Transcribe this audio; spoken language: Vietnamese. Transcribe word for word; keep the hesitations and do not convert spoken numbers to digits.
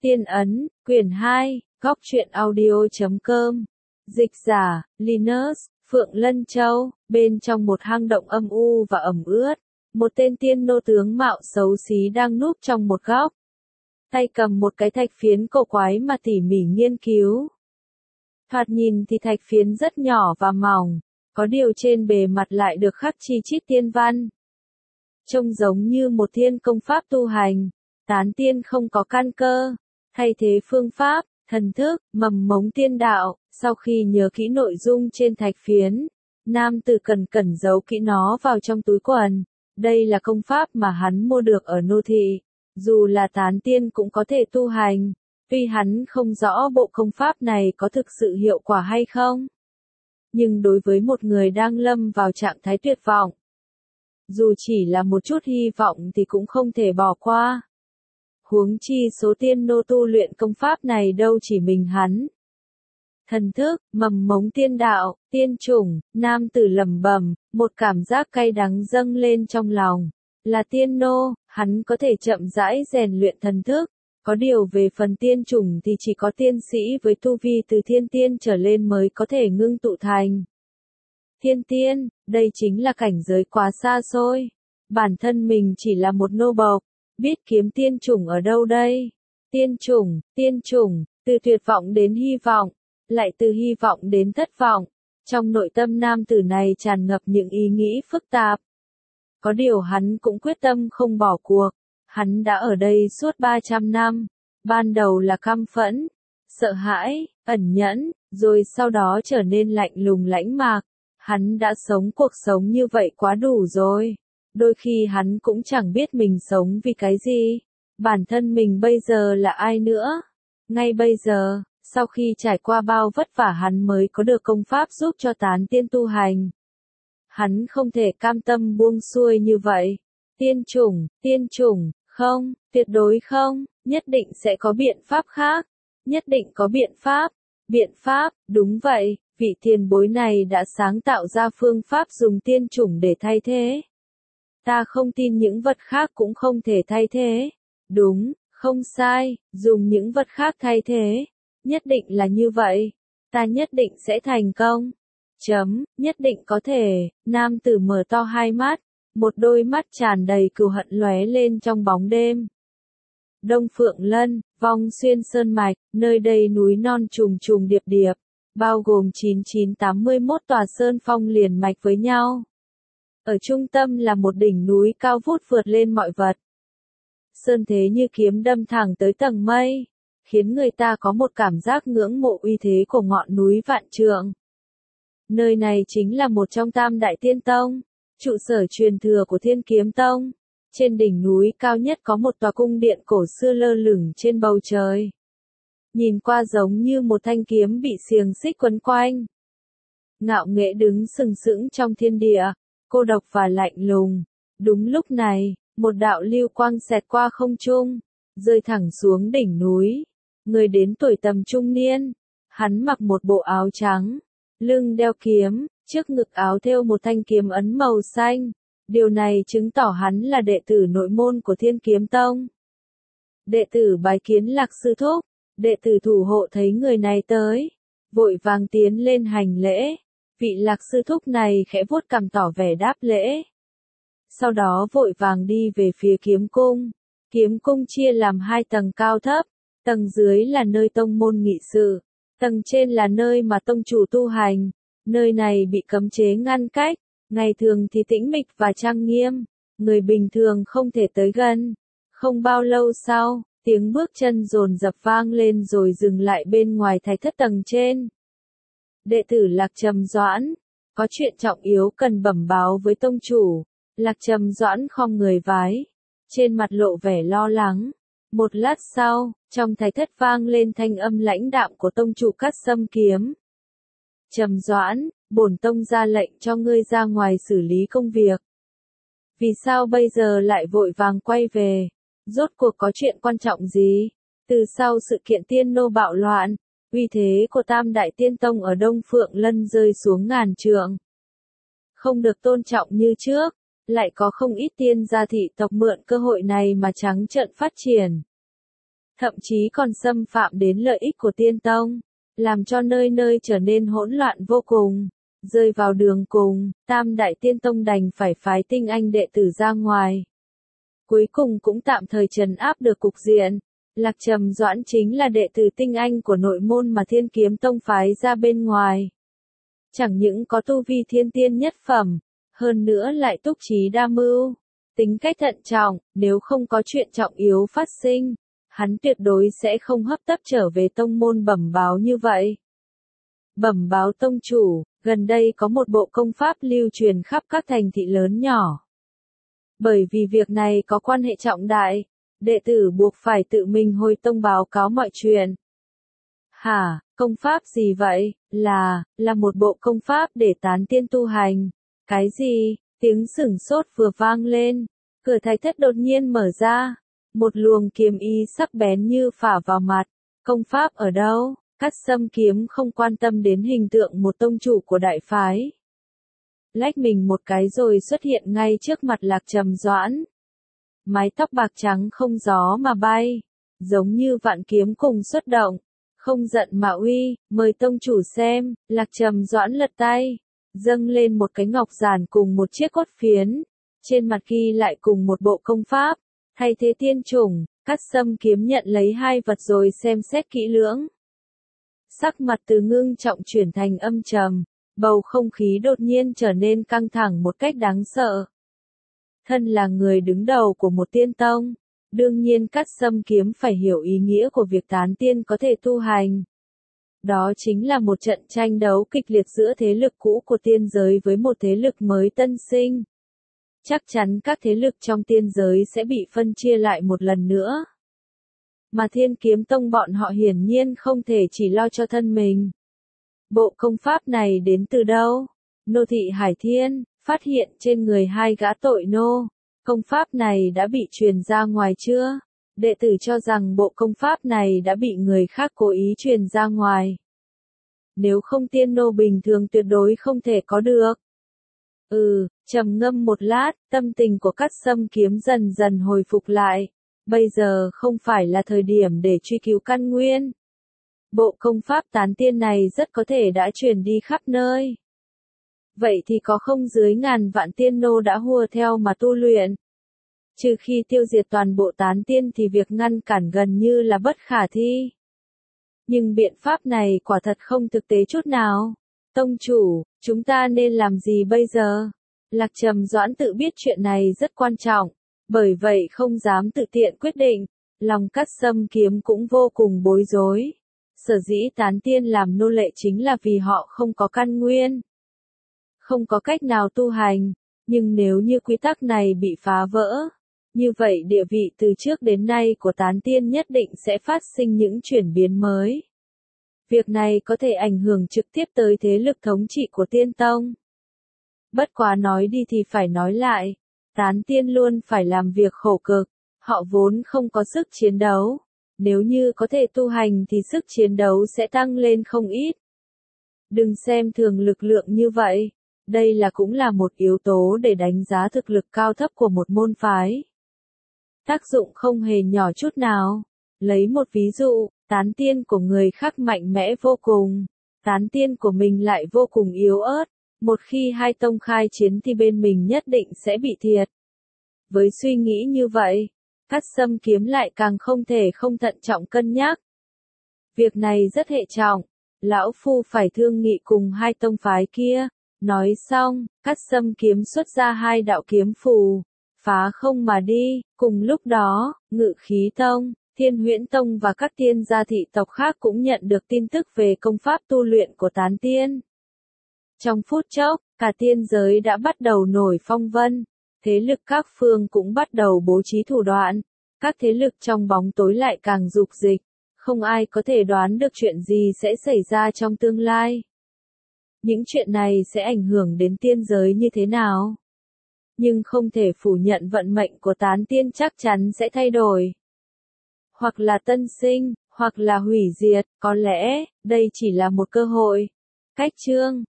Tiên ấn, quyển hai, góc truyện audio chấm com. Dịch giả, Linus, Phượng Lân Châu, bên trong một hang động âm u và ẩm ướt, một tên tiên nô tướng mạo xấu xí đang núp trong một góc. Tay cầm một cái thạch phiến cổ quái mà tỉ mỉ nghiên cứu. Thoạt nhìn thì thạch phiến rất nhỏ và mỏng, có điều trên bề mặt lại được khắc chi chít tiên văn. Trông giống như một thiên công pháp tu hành, tán tiên không có căn cơ, thay thế phương pháp, thần thức, mầm mống tiên đạo. Sau khi nhớ kỹ nội dung trên thạch phiến, nam tử cần cẩn giấu kỹ nó vào trong túi quần. Đây là công pháp mà hắn mua được ở nô thị, dù là tán tiên cũng có thể tu hành, tuy hắn không rõ bộ công pháp này có thực sự hiệu quả hay không. Nhưng đối với một người đang lâm vào trạng thái tuyệt vọng, dù chỉ là một chút hy vọng thì cũng không thể bỏ qua. Huống chi số tiên nô tu luyện công pháp này đâu chỉ mình hắn. Thần thức, mầm mống tiên đạo, tiên chủng, nam tử lẩm bẩm, một cảm giác cay đắng dâng lên trong lòng. Là tiên nô, hắn có thể chậm rãi rèn luyện thần thức, có điều về phần tiên chủng thì chỉ có tiên sĩ với tu vi từ thiên tiên trở lên mới có thể ngưng tụ thành. Thiên tiên, đây chính là cảnh giới quá xa xôi. Bản thân mình chỉ là một nô bộc, biết kiếm tiên chủng ở đâu đây? Tiên chủng, tiên chủng, từ tuyệt vọng đến hy vọng, lại từ hy vọng đến thất vọng. Trong nội tâm nam tử này tràn ngập những ý nghĩ phức tạp. Có điều hắn cũng quyết tâm không bỏ cuộc. Hắn đã ở đây suốt ba trăm năm. Ban đầu là căm phẫn, sợ hãi, ẩn nhẫn, rồi sau đó trở nên lạnh lùng lãnh mạc. Hắn đã sống cuộc sống như vậy quá đủ rồi. Đôi khi hắn cũng chẳng biết mình sống vì cái gì. Bản thân mình bây giờ là ai nữa. Ngay bây giờ, sau khi trải qua bao vất vả hắn mới có được công pháp giúp cho tán tiên tu hành. Hắn không thể cam tâm buông xuôi như vậy. Tiên chủng, tiên chủng, không, tuyệt đối không, nhất định sẽ có biện pháp khác. Nhất định có biện pháp. Biện pháp, đúng vậy, vị tiền bối này đã sáng tạo ra phương pháp dùng tiên chủng để thay thế. Ta không tin những vật khác cũng không thể thay thế. Đúng, không sai, dùng những vật khác thay thế. Nhất định là như vậy. Ta nhất định sẽ thành công. Chấm, nhất định có thể. Nam tử mở to hai mắt. Một đôi mắt tràn đầy cừu hận lóe lên trong bóng đêm. Đông Phượng Lân, vong xuyên sơn mạch, nơi đây núi non trùng trùng điệp điệp, bao gồm chín nghìn chín trăm tám mươi mốt tòa sơn phong liền mạch với nhau. Ở trung tâm là một đỉnh núi cao vút vượt lên mọi vật. Sơn thế như kiếm đâm thẳng tới tầng mây, khiến người ta có một cảm giác ngưỡng mộ uy thế của ngọn núi vạn trượng. Nơi này chính là một trong tam đại tiên tông, trụ sở truyền thừa của Thiên Kiếm Tông. Trên đỉnh núi cao nhất có một tòa cung điện cổ xưa lơ lửng trên bầu trời. Nhìn qua giống như một thanh kiếm bị xiềng xích quấn quanh. Ngạo nghễ đứng sừng sững trong thiên địa, cô độc và lạnh lùng. Đúng lúc này, một đạo lưu quang xẹt qua không trung, rơi thẳng xuống đỉnh núi. Người đến tuổi tầm trung niên, hắn mặc một bộ áo trắng, lưng đeo kiếm, trước ngực áo thêu một thanh kiếm ấn màu xanh. Điều này chứng tỏ hắn là đệ tử nội môn của Thiên Kiếm Tông. Đệ tử bái kiến Lạc sư thúc, đệ tử thủ hộ thấy người này tới, vội vàng tiến lên hành lễ. Vị Lạc sư thúc này khẽ vuốt cằm tỏ vẻ đáp lễ. Sau đó vội vàng đi về phía kiếm cung. Kiếm cung chia làm hai tầng cao thấp, tầng dưới là nơi tông môn nghị sự, tầng trên là nơi mà tông chủ tu hành. Nơi này bị cấm chế ngăn cách, ngày thường thì tĩnh mịch và trang nghiêm, người bình thường không thể tới gần. Không bao lâu sau, tiếng bước chân dồn dập vang lên rồi dừng lại bên ngoài thạch thất tầng trên. Đệ tử Lạc Trầm Doãn, có chuyện trọng yếu cần bẩm báo với tông chủ. Lạc Trầm Doãn khom người vái, trên mặt lộ vẻ lo lắng. Một lát sau, trong thạch thất vang lên thanh âm lãnh đạm của tông chủ Cát Sâm Kiếm. Trầm Doãn, bổn tông ra lệnh cho ngươi ra ngoài xử lý công việc. Vì sao bây giờ lại vội vàng quay về? Rốt cuộc có chuyện quan trọng gì? Từ sau sự kiện tiên nô bạo loạn, uy thế của tam đại tiên tông ở Đông Phượng Lân rơi xuống ngàn trượng. Không được tôn trọng như trước, lại có không ít tiên gia thị tộc mượn cơ hội này mà trắng trợn phát triển. thậm chí còn xâm phạm đến lợi ích của tiên tông, làm cho nơi nơi trở nên hỗn loạn vô cùng. Rơi vào đường cùng, Tam Đại Tiên Tông đành phải phái tinh anh đệ tử ra ngoài. Cuối cùng cũng tạm thời trấn áp được cục diện. Lạc Trầm Doãn chính là đệ tử tinh anh của nội môn mà Thiên Kiếm Tông phái ra bên ngoài. Chẳng những có tu vi thiên tiên nhất phẩm, hơn nữa lại túc trí đa mưu, tính cách thận trọng, nếu không có chuyện trọng yếu phát sinh, hắn tuyệt đối sẽ không hấp tấp trở về tông môn bẩm báo như vậy. Bẩm báo tông chủ, gần đây có một bộ công pháp lưu truyền khắp các thành thị lớn nhỏ. Bởi vì việc này có quan hệ trọng đại, đệ tử buộc phải tự mình hồi tông báo cáo mọi chuyện. Hả, công pháp gì vậy? Là, là một bộ công pháp để tán tiên tu hành. Cái gì? Tiếng sửng sốt vừa vang lên. Cửa thạch thất đột nhiên mở ra. Một luồng kiếm ý sắc bén như phả vào mặt. Công pháp ở đâu? Cát Sâm Kiếm không quan tâm đến hình tượng một tông chủ của đại phái. Lách mình một cái rồi xuất hiện ngay trước mặt Lạc Trầm Doãn. Mái tóc bạc trắng không gió mà bay, giống như vạn kiếm cùng xuất động. Không giận mà uy, mời tông chủ xem. Lạc Trầm Doãn lật tay, dâng lên một cái ngọc giản cùng một chiếc cốt phiến. Trên mặt ghi lại cùng một bộ công pháp, thay thế tiên chủng. Cát Sâm Kiếm nhận lấy hai vật rồi xem xét kỹ lưỡng. Sắc mặt từ ngưng trọng chuyển thành âm trầm, bầu không khí đột nhiên trở nên căng thẳng một cách đáng sợ. Thân là người đứng đầu của một tiên tông, đương nhiên Cát Sâm Kiếm phải hiểu ý nghĩa của việc tán tiên có thể tu hành. Đó chính là một trận tranh đấu kịch liệt giữa thế lực cũ của tiên giới với một thế lực mới tân sinh. Chắc chắn các thế lực trong tiên giới sẽ bị phân chia lại một lần nữa. Mà Thiên Kiếm Tông bọn họ hiển nhiên không thể chỉ lo cho thân mình. Bộ công pháp này đến từ đâu? Nô thị Hải Thiên, phát hiện trên người hai gã tội nô. Công pháp này đã bị truyền ra ngoài chưa? Đệ tử cho rằng bộ công pháp này đã bị người khác cố ý truyền ra ngoài. Nếu không tiên nô bình thường tuyệt đối không thể có được. Ừ, trầm ngâm một lát, tâm tình của Cát Sâm Kiếm dần dần hồi phục lại. Bây giờ không phải là thời điểm để truy cứu căn nguyên. Bộ công pháp tán tiên này rất có thể đã truyền đi khắp nơi. Vậy thì có không dưới ngàn vạn tiên nô đã hùa theo mà tu luyện. Trừ khi tiêu diệt toàn bộ tán tiên thì việc ngăn cản gần như là bất khả thi. Nhưng biện pháp này quả thật không thực tế chút nào. Tông chủ, chúng ta nên làm gì bây giờ? Lạc Trầm Doãn tự biết chuyện này rất quan trọng, bởi vậy không dám tự tiện quyết định. Lòng Cát Sâm Kiếm cũng vô cùng bối rối. Sở dĩ tán tiên làm nô lệ chính là vì họ không có căn nguyên, không có cách nào tu hành. Nhưng nếu như quy tắc này bị phá vỡ, như vậy địa vị từ trước đến nay của tán tiên nhất định sẽ phát sinh những chuyển biến mới. Việc này có thể ảnh hưởng trực tiếp tới thế lực thống trị của tiên tông. Bất quá nói đi thì phải nói lại, tán tiên luôn phải làm việc khổ cực, họ vốn không có sức chiến đấu. Nếu như có thể tu hành thì sức chiến đấu sẽ tăng lên không ít. Đừng xem thường lực lượng như vậy, đây là cũng là một yếu tố để đánh giá thực lực cao thấp của một môn phái. Tác dụng không hề nhỏ chút nào. Lấy một ví dụ, tán tiên của người khác mạnh mẽ vô cùng, tán tiên của mình lại vô cùng yếu ớt. Một khi hai tông khai chiến thì bên mình nhất định sẽ bị thiệt. Với suy nghĩ như vậy, Cát Sâm Kiếm lại càng không thể không thận trọng cân nhắc. Việc này rất hệ trọng, lão phu phải thương nghị cùng hai tông phái kia. Nói xong, Cát Sâm Kiếm xuất ra hai đạo kiếm phù, phá không mà đi. Cùng lúc đó, Ngự Khí Tông, Thiên Huyễn Tông và các tiên gia thị tộc khác cũng nhận được tin tức về công pháp tu luyện của tán tiên. Trong phút chốc, cả tiên giới đã bắt đầu nổi phong vân, thế lực các phương cũng bắt đầu bố trí thủ đoạn, các thế lực trong bóng tối lại càng dục dịch, không ai có thể đoán được chuyện gì sẽ xảy ra trong tương lai. Những chuyện này sẽ ảnh hưởng đến tiên giới như thế nào? Nhưng không thể phủ nhận vận mệnh của tán tiên chắc chắn sẽ thay đổi. Hoặc là tân sinh, hoặc là hủy diệt, có lẽ, đây chỉ là một cơ hội. Cách chương